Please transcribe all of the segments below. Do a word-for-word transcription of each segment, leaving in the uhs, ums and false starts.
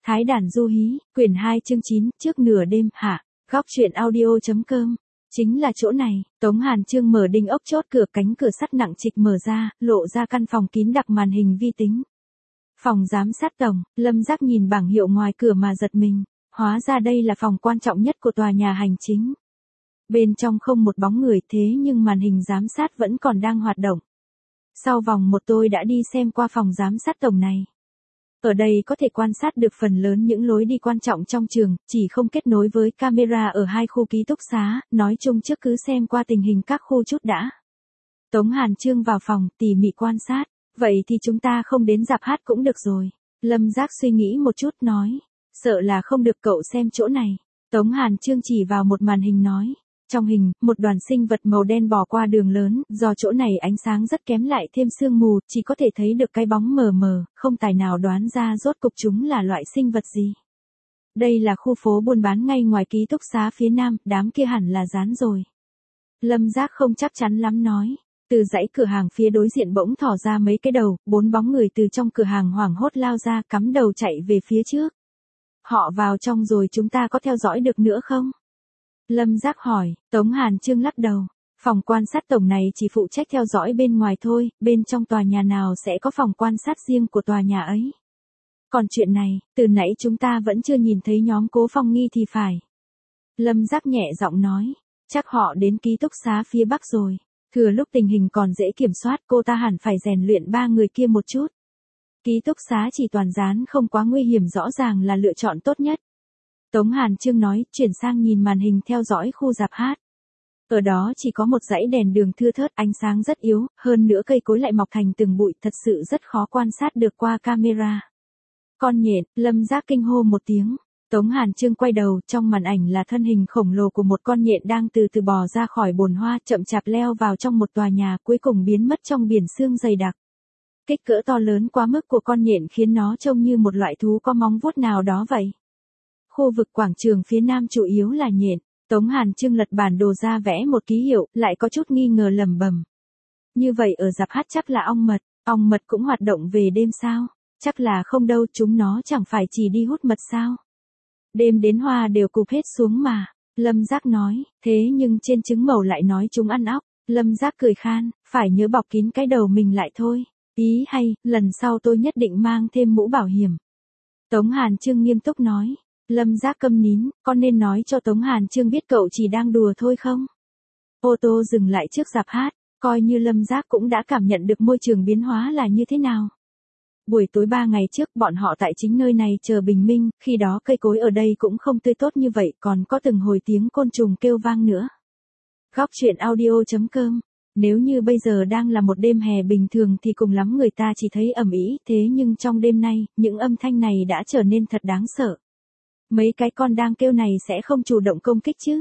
Thái đàn du hí, quyển hai chương chín, trước nửa đêm, hạ. Góc truyện audio.com. Chính là chỗ này, Tống Hàn Chương mở đinh ốc chốt cửa, cánh cửa sắt nặng trịch mở ra, lộ ra căn phòng kín đặc màn hình vi tính. Phòng giám sát tổng, Lâm Giác nhìn bảng hiệu ngoài cửa mà giật mình, hóa ra đây là phòng quan trọng nhất của tòa nhà hành chính. Bên trong không một bóng người, thế nhưng màn hình giám sát vẫn còn đang hoạt động. Sau vòng một tôi đã đi xem qua phòng giám sát tổng này. Ở đây có thể quan sát được phần lớn những lối đi quan trọng trong trường, chỉ không kết nối với camera ở hai khu ký túc xá, nói chung trước cứ xem qua tình hình các khu chút đã. Tống Hàn Chương vào phòng, tỉ mỉ quan sát, vậy thì chúng ta không đến rạp hát cũng được rồi. Lâm Giác suy nghĩ một chút nói, sợ là không được, cậu xem chỗ này. Tống Hàn Chương chỉ vào một màn hình nói. Trong hình, một đoàn sinh vật màu đen bò qua đường lớn, do chỗ này ánh sáng rất kém lại thêm sương mù, chỉ có thể thấy được cái bóng mờ mờ, không tài nào đoán ra rốt cục chúng là loại sinh vật gì. Đây là khu phố buôn bán ngay ngoài ký túc xá phía nam, đám kia hẳn là dán rồi. Lâm Giác không chắc chắn lắm nói. Từ dãy cửa hàng phía đối diện bỗng thỏ ra mấy cái đầu, bốn bóng người từ trong cửa hàng hoảng hốt lao ra, cắm đầu chạy về phía trước. Họ vào trong rồi, chúng ta có theo dõi được nữa không? Lâm Giác hỏi. Tống Hàn Chương lắc đầu. Phòng quan sát tổng này chỉ phụ trách theo dõi bên ngoài thôi, bên trong tòa nhà nào sẽ có phòng quan sát riêng của tòa nhà ấy. Còn chuyện này, từ nãy chúng ta vẫn chưa nhìn thấy nhóm Cố Phong Nghi thì phải. Lâm Giác nhẹ giọng nói. Chắc họ đến ký túc xá phía bắc rồi. Thừa lúc tình hình còn dễ kiểm soát, cô ta hẳn phải rèn luyện ba người kia một chút. Ký túc xá chỉ toàn dán không quá nguy hiểm rõ ràng là lựa chọn tốt nhất. Tống Hàn Chương nói, chuyển sang nhìn màn hình theo dõi khu rạp hát. Ở đó chỉ có một dãy đèn đường thưa thớt, ánh sáng rất yếu, hơn nữa cây cối lại mọc thành từng bụi, thật sự rất khó quan sát được qua camera. Con nhện, Lâm Giác kinh hô một tiếng. Tống Hàn Chương quay đầu, trong màn ảnh là thân hình khổng lồ của một con nhện đang từ từ bò ra khỏi bồn hoa, chậm chạp leo vào trong một tòa nhà, cuối cùng biến mất trong biển sương dày đặc. Kích cỡ to lớn quá mức của con nhện khiến nó trông như một loại thú có móng vuốt nào đó vậy. Khu vực quảng trường phía nam chủ yếu là nhện. Tống Hàn Chương lật bản đồ ra vẽ một ký hiệu, lại có chút nghi ngờ lẩm bẩm. Như vậy ở rạp hát chắc là ong mật, ong mật cũng hoạt động về đêm sao? Chắc là không đâu, chúng nó chẳng phải chỉ đi hút mật sao? Đêm đến hoa đều cụp hết xuống mà. Lâm Giác nói, thế nhưng trên trứng màu lại nói chúng ăn óc. Lâm Giác cười khan, phải nhớ bọc kín cái đầu mình lại thôi. Ý hay, lần sau tôi nhất định mang thêm mũ bảo hiểm. Tống Hàn Chương nghiêm túc nói. Lâm Giác câm nín, con nên nói cho Tống Hàn Chương biết cậu chỉ đang đùa thôi không? Ô tô dừng lại trước rạp hát, coi như Lâm Giác cũng đã cảm nhận được môi trường biến hóa là như thế nào. Buổi tối ba ngày trước bọn họ tại chính nơi này chờ bình minh, khi đó cây cối ở đây cũng không tươi tốt như vậy, còn có từng hồi tiếng côn trùng kêu vang nữa. Góc truyện audio.com. Nếu như bây giờ đang là một đêm hè bình thường thì cùng lắm người ta chỉ thấy ầm ĩ, thế nhưng trong đêm nay, những âm thanh này đã trở nên thật đáng sợ. Mấy cái con đang kêu này sẽ không chủ động công kích chứ?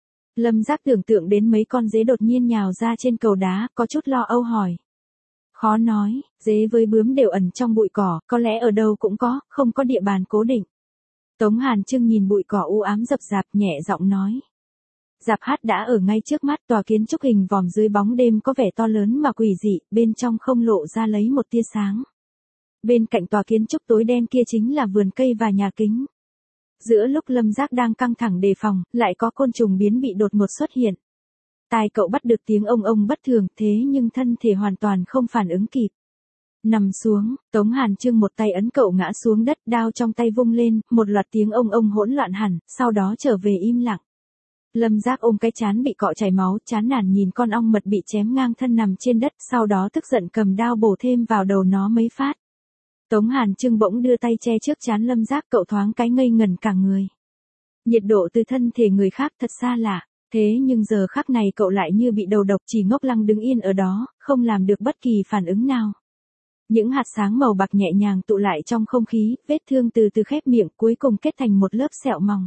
Lâm Giác tưởng tượng đến mấy con dế đột nhiên nhào ra trên cầu đá, có chút lo âu hỏi. Khó nói, dế với bướm đều ẩn trong bụi cỏ, có lẽ ở đâu cũng có, không có địa bàn cố định. Tống Hàn Chương nhìn bụi cỏ u ám rậm rạp, nhẹ giọng nói. Rạp hát đã ở ngay trước mắt, tòa kiến trúc hình vòm dưới bóng đêm có vẻ to lớn mà quỷ dị, bên trong không lộ ra lấy một tia sáng. Bên cạnh tòa kiến trúc tối đen kia chính là vườn cây và nhà kính. Giữa lúc Lâm Giác đang căng thẳng đề phòng, lại có côn trùng biến bị đột ngột xuất hiện. Tai cậu bắt được tiếng ông ông bất thường, thế nhưng thân thể hoàn toàn không phản ứng kịp. Nằm xuống, Tống Hàn Chương một tay ấn cậu ngã xuống đất, đao trong tay vung lên, một loạt tiếng ông ông hỗn loạn hẳn, sau đó trở về im lặng. Lâm Giác ôm cái trán bị cọ chảy máu, chán nản nhìn con ong mật bị chém ngang thân nằm trên đất, sau đó tức giận cầm đao bổ thêm vào đầu nó mấy phát. Tống Hàn Chương bỗng đưa tay che trước trán Lâm Giác, cậu thoáng cái ngây ngẩn cả người. Nhiệt độ từ thân thể người khác thật xa lạ, thế nhưng giờ khắc này cậu lại như bị đầu độc, chỉ ngốc lăng đứng yên ở đó, không làm được bất kỳ phản ứng nào. Những hạt sáng màu bạc nhẹ nhàng tụ lại trong không khí, vết thương từ từ khép miệng, cuối cùng kết thành một lớp sẹo mỏng.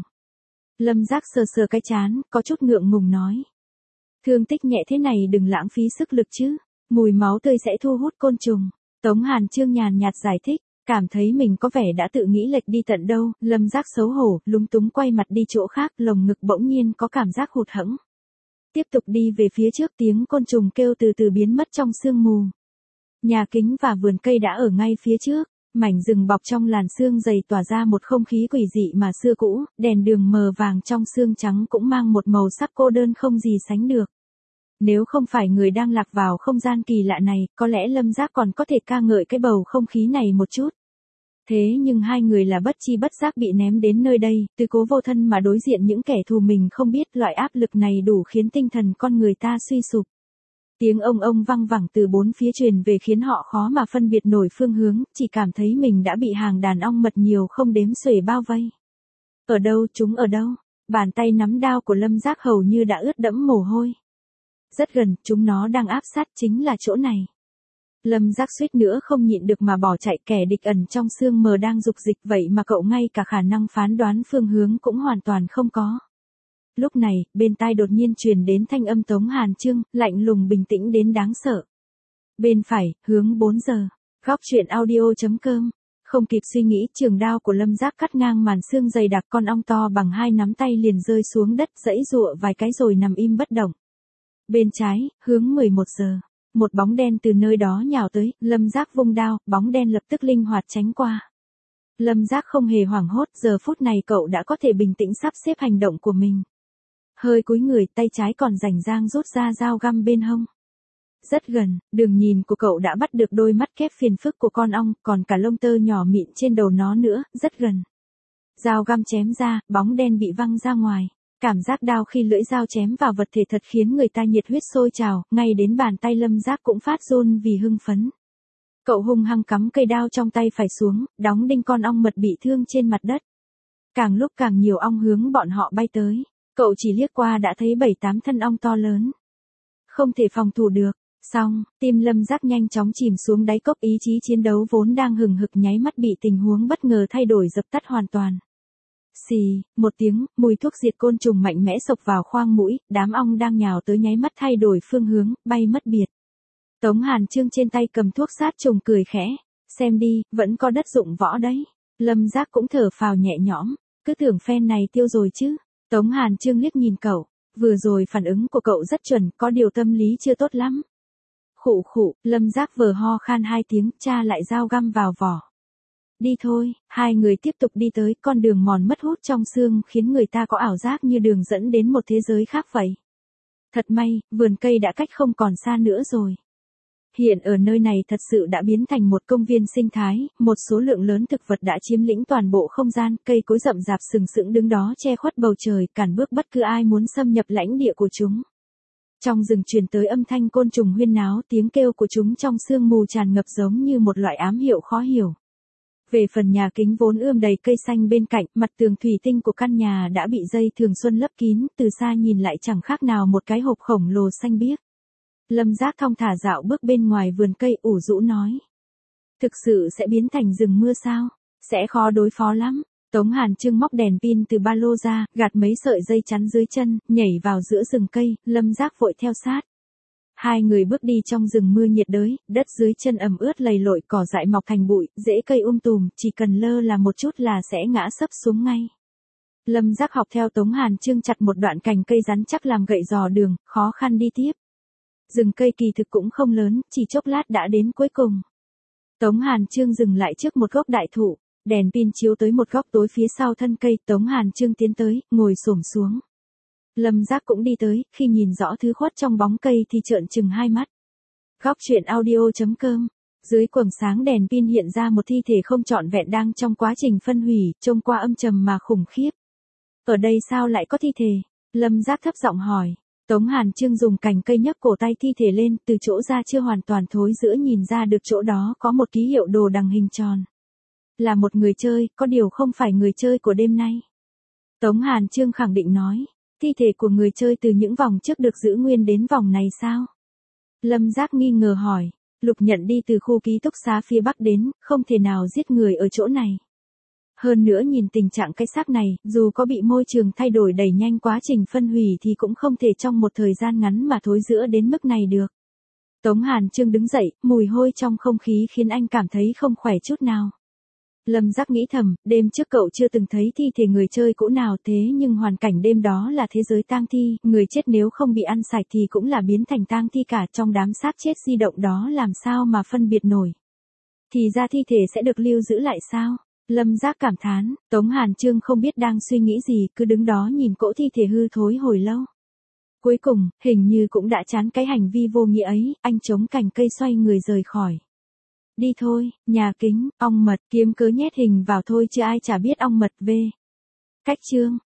Lâm Giác sờ sờ cái trán, có chút ngượng ngùng nói. Thương tích nhẹ thế này đừng lãng phí sức lực chứ, mùi máu tươi sẽ thu hút côn trùng. Tống Hàn Chương nhàn nhạt giải thích, cảm thấy mình có vẻ đã tự nghĩ lệch đi tận đâu, Lâm Giác xấu hổ, lúng túng quay mặt đi chỗ khác, lồng ngực bỗng nhiên có cảm giác hụt hẫng. Tiếp tục đi về phía trước, tiếng côn trùng kêu từ từ biến mất trong sương mù. Nhà kính và vườn cây đã ở ngay phía trước, Mảnh rừng bọc trong làn sương dày tỏa ra một không khí quỷ dị mà xưa cũ, đèn đường mờ vàng trong sương trắng cũng mang một màu sắc cô đơn không gì sánh được. Nếu không phải người đang lạc vào không gian kỳ lạ này, có lẽ Lâm Giác còn có thể ca ngợi cái bầu không khí này một chút. Thế nhưng hai người là bất chi bất giác bị ném đến nơi đây, từ cố vô thân mà đối diện những kẻ thù mình không biết, loại áp lực này đủ khiến tinh thần con người ta suy sụp. Tiếng ông ông văng vẳng từ bốn phía truyền về khiến họ khó mà phân biệt nổi phương hướng, chỉ cảm thấy mình đã bị hàng đàn ong mật nhiều không đếm xuể bao vây. Ở đâu, chúng ở đâu? Bàn tay nắm đao của Lâm Giác hầu như đã ướt đẫm mồ hôi. Rất gần, chúng nó đang áp sát, chính là chỗ này. Lâm Giác suýt nữa không nhịn được mà bỏ chạy, kẻ địch ẩn trong sương mờ đang dục dịch, vậy mà cậu ngay cả khả năng phán đoán phương hướng cũng hoàn toàn không có. Lúc này, bên tai đột nhiên truyền đến thanh âm Tống Hàn Chương, lạnh lùng bình tĩnh đến đáng sợ. Bên phải, hướng bốn giờ. Góc truyện audio chấm com. Không kịp suy nghĩ, trường đao của Lâm Giác cắt ngang màn sương dày đặc, con ong to bằng hai nắm tay liền rơi xuống đất, giãy giụa vài cái rồi nằm im bất động. Bên trái, hướng mười một giờ. Một bóng đen từ nơi đó nhào tới, Lâm Giác vung đao, bóng đen lập tức linh hoạt tránh qua. Lâm Giác không hề hoảng hốt, giờ phút này cậu đã có thể bình tĩnh sắp xếp hành động của mình. Hơi cúi người, tay trái còn rảnh rang rút ra dao găm bên hông. Rất gần, đường nhìn của cậu đã bắt được đôi mắt kép phiền phức của con ong, còn cả lông tơ nhỏ mịn trên đầu nó nữa, rất gần. Dao găm chém ra, bóng đen bị văng ra ngoài. Cảm giác đau khi lưỡi dao chém vào vật thể thật khiến người ta nhiệt huyết sôi trào, ngay đến bàn tay Lâm Giác cũng phát run vì hưng phấn. Cậu hung hăng cắm cây đao trong tay phải xuống, đóng đinh con ong mật bị thương trên mặt đất. Càng lúc càng nhiều ong hướng bọn họ bay tới. Cậu chỉ liếc qua đã thấy bảy tám thân ong to lớn. Không thể phòng thủ được. Xong, tim Lâm Giác nhanh chóng chìm xuống đáy cốc, ý chí chiến đấu vốn đang hừng hực nháy mắt bị tình huống bất ngờ thay đổi dập tắt hoàn toàn. Xì, một tiếng, mùi thuốc diệt côn trùng mạnh mẽ xộc vào khoang mũi, đám ong đang nhào tới nháy mắt thay đổi phương hướng, bay mất biệt. Tống Hàn Chương trên tay cầm thuốc sát trùng cười khẽ, xem đi, vẫn có đất dụng võ đấy. Lâm Giác cũng thở phào nhẹ nhõm, cứ tưởng phen này tiêu rồi chứ. Tống Hàn Chương liếc nhìn cậu, vừa rồi phản ứng của cậu rất chuẩn, có điều tâm lý chưa tốt lắm. Khụ khụ, Lâm Giác vừa ho khan hai tiếng, tra lại dao găm vào vỏ. Đi thôi, hai người tiếp tục đi tới, con đường mòn mất hút trong sương khiến người ta có ảo giác như đường dẫn đến một thế giới khác vậy. Thật may, vườn cây đã cách không còn xa nữa rồi. Hiện ở nơi này thật sự đã biến thành một công viên sinh thái, một số lượng lớn thực vật đã chiếm lĩnh toàn bộ không gian, cây cối rậm rạp sừng sững đứng đó che khuất bầu trời, cản bước bất cứ ai muốn xâm nhập lãnh địa của chúng. Trong rừng truyền tới âm thanh côn trùng huyên náo, tiếng kêu của chúng trong sương mù tràn ngập giống như một loại ám hiệu khó hiểu. Về phần nhà kính vốn ươm đầy cây xanh bên cạnh, mặt tường thủy tinh của căn nhà đã bị dây thường xuân lấp kín, từ xa nhìn lại chẳng khác nào một cái hộp khổng lồ xanh biếc. Lâm Giác thong thả dạo bước bên ngoài vườn cây, ủ rũ nói. Thực sự sẽ biến thành rừng mưa sao? Sẽ khó đối phó lắm. Tống Hàn Chương móc đèn pin từ ba lô ra, gạt mấy sợi dây chắn dưới chân, nhảy vào giữa rừng cây, Lâm Giác vội theo sát. Hai người bước đi trong rừng mưa nhiệt đới, đất dưới chân ẩm ướt lầy lội, cỏ dại mọc thành bụi, rễ cây um tùm, chỉ cần lơ là một chút là sẽ ngã sấp xuống ngay. Lâm Giác học theo Tống Hàn Chương chặt một đoạn cành cây rắn chắc làm gậy dò đường, khó khăn đi tiếp. Rừng cây kỳ thực cũng không lớn, chỉ chốc lát đã đến cuối cùng. Tống Hàn Chương dừng lại trước một gốc đại thụ, đèn pin chiếu tới một góc tối phía sau thân cây, Tống Hàn Chương tiến tới, ngồi xổm xuống. Lâm Giác cũng đi tới, khi nhìn rõ thứ khuất trong bóng cây thì trợn trừng hai mắt. Góc truyện audio chấm com. Dưới quầng sáng đèn pin hiện ra một thi thể không trọn vẹn đang trong quá trình phân hủy, trông qua âm trầm mà khủng khiếp. Ở đây sao lại có thi thể? Lâm Giác thấp giọng hỏi. Tống Hàn Chương dùng cành cây nhấc cổ tay thi thể lên, từ chỗ da chưa hoàn toàn thối rữa nhìn ra được chỗ đó có một ký hiệu đồ đằng hình tròn. Là một người chơi, có điều không phải người chơi của đêm nay. Tống Hàn Chương khẳng định nói. Thi thể của người chơi từ những vòng trước được giữ nguyên đến vòng này sao? Lâm Giác nghi ngờ hỏi. Lục Nhận đi từ khu ký túc xá phía Bắc đến, không thể nào giết người ở chỗ này. Hơn nữa nhìn tình trạng cái xác này, dù có bị môi trường thay đổi đẩy nhanh quá trình phân hủy thì cũng không thể trong một thời gian ngắn mà thối rữa đến mức này được. Tống Hàn Chương đứng dậy, mùi hôi trong không khí khiến anh cảm thấy không khỏe chút nào. Lâm Giác nghĩ thầm, đêm trước cậu chưa từng thấy thi thể người chơi cũ nào, thế nhưng hoàn cảnh đêm đó là thế giới tang thi, người chết nếu không bị ăn sạch thì cũng là biến thành tang thi cả, trong đám xác chết di động đó làm sao mà phân biệt nổi. Thì ra thi thể sẽ được lưu giữ lại sao? Lâm Giác cảm thán, Tống Hàn Trương không biết đang suy nghĩ gì, cứ đứng đó nhìn cỗ thi thể hư thối hồi lâu. Cuối cùng, hình như cũng đã chán cái hành vi vô nghĩa ấy, anh chống cành cây xoay người rời khỏi. Đi thôi, nhà kính, ong mật, kiếm cớ nhét hình vào thôi chứ ai chả biết ong mật về. Cách chương